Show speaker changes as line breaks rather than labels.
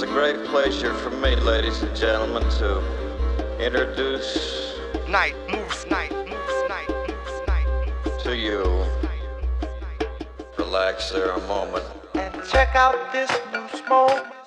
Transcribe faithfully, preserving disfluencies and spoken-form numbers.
great pleasure for me, ladies and gentlemen, to introduce
Night moves, night moves, night moves, night moves
to you. Relax there a moment.
and check out this new smoke.